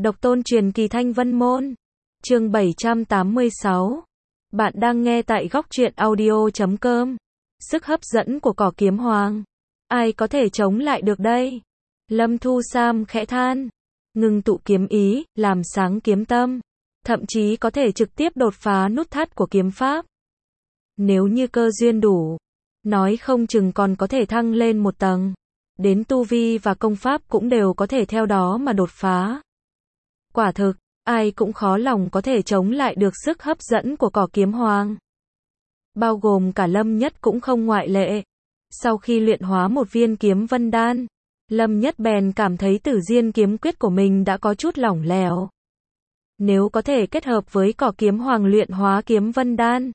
Độc tôn truyền kỳ Thanh Vân Môn. Chương 786. Bạn đang nghe tại góc truyện audio.com. Sức hấp dẫn của cỏ kiếm hoàng. Ai có thể chống lại được đây? Lâm Thu Sam khẽ than. Ngưng tụ kiếm ý, làm sáng kiếm tâm. Thậm chí có thể trực tiếp đột phá nút thắt của kiếm pháp. Nếu như cơ duyên đủ, nói không chừng còn có thể thăng lên một tầng. Đến tu vi và công pháp cũng đều có thể theo đó mà đột phá. Quả thực, ai cũng khó lòng có thể chống lại được sức hấp dẫn của cỏ kiếm hoàng. Bao gồm cả Lâm Nhất cũng không ngoại lệ. Sau khi luyện hóa một viên kiếm vân đan, Lâm Nhất bèn cảm thấy Tử Diên kiếm quyết của mình đã có chút lỏng lẻo. Nếu có thể kết hợp với cỏ kiếm hoàng luyện hóa kiếm vân đan,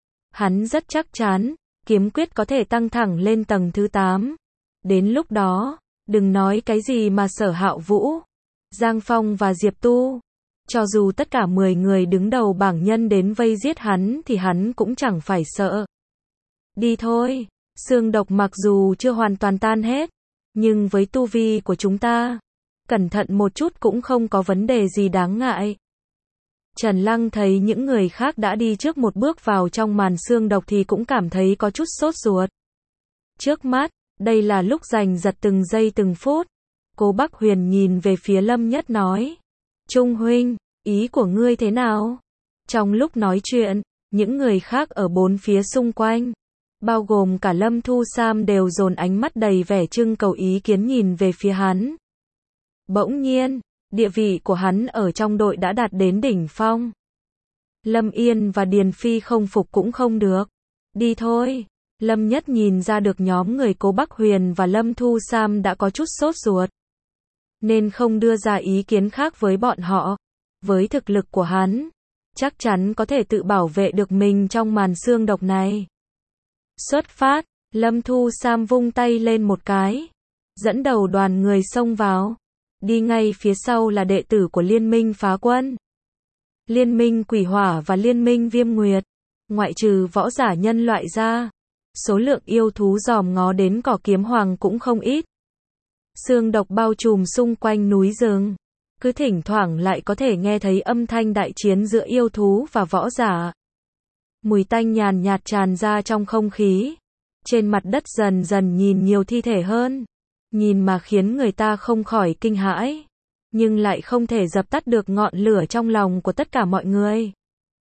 hắn rất chắc chắn, kiếm quyết có thể tăng thẳng lên tầng thứ 8. Đến lúc đó, đừng nói cái gì mà Sở Hạo Vũ, Giang Phong và Diệp Tu. Cho dù tất cả 10 người đứng đầu bảng nhân đến vây giết hắn thì hắn cũng chẳng phải sợ. Đi thôi, xương độc mặc dù chưa hoàn toàn tan hết, nhưng với tu vi của chúng ta, cẩn thận một chút cũng không có vấn đề gì đáng ngại. Trần Lăng thấy những người khác đã đi trước một bước vào trong màn xương độc thì cũng cảm thấy có chút sốt ruột. Trước mắt, đây là lúc giành giật từng giây từng phút. Cố Bắc Huyền nhìn về phía Lâm Nhất nói. Trung huynh, ý của ngươi thế nào? Trong lúc nói chuyện, những người khác ở bốn phía xung quanh, bao gồm cả Lâm Thu Sam đều dồn ánh mắt đầy vẻ trưng cầu ý kiến nhìn về phía hắn. Bỗng nhiên, địa vị của hắn ở trong đội đã đạt đến đỉnh phong. Lâm Yên và Điền Phi không phục cũng không được. Đi thôi. Lâm Nhất nhìn ra được nhóm người Cố Bắc Huyền và Lâm Thu Sam đã có chút sốt ruột, nên không đưa ra ý kiến khác với bọn họ. Với thực lực của hắn, chắc chắn có thể tự bảo vệ được mình trong màn xương độc này. Xuất phát, Lâm Thu Sam vung tay lên một cái, dẫn đầu đoàn người xông vào. Đi ngay phía sau là đệ tử của Liên minh Phá Quân, Liên minh Quỷ Hỏa và Liên minh Viêm Nguyệt. Ngoại trừ võ giả nhân loại ra, số lượng yêu thú dòm ngó đến cỏ kiếm hoàng cũng không ít. Xương độc bao trùm xung quanh núi rừng, cứ thỉnh thoảng lại có thể nghe thấy âm thanh đại chiến giữa yêu thú và võ giả. Mùi tanh nhàn nhạt tràn ra trong không khí. Trên mặt đất dần dần nhìn nhiều thi thể hơn, nhìn mà khiến người ta không khỏi kinh hãi, nhưng lại không thể dập tắt được ngọn lửa trong lòng của tất cả mọi người.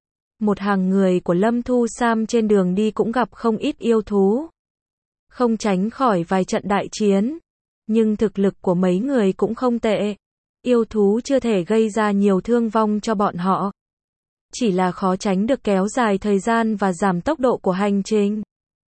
Một hàng người của Lâm Thu Sam trên đường đi cũng gặp không ít yêu thú, không tránh khỏi vài trận đại chiến, nhưng thực lực của mấy người cũng không tệ. Yêu thú chưa thể gây ra nhiều thương vong cho bọn họ, chỉ là khó tránh được kéo dài thời gian và giảm tốc độ của hành trình.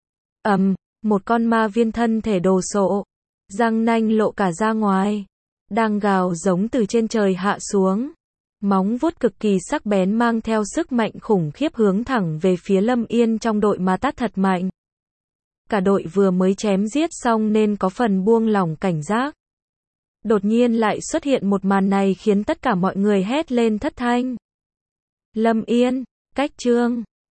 Một con ma viên thân thể đồ sộ, răng nanh lộ cả ra ngoài, đang gào giống từ trên trời hạ xuống. Móng vuốt cực kỳ sắc bén mang theo sức mạnh khủng khiếp hướng thẳng về phía Lâm Yên trong đội mà tát thật mạnh. Cả đội vừa mới chém giết xong nên có phần buông lỏng cảnh giác. Đột nhiên lại xuất hiện một màn này khiến tất cả mọi người hét lên thất thanh. Lâm Yên, cách trương,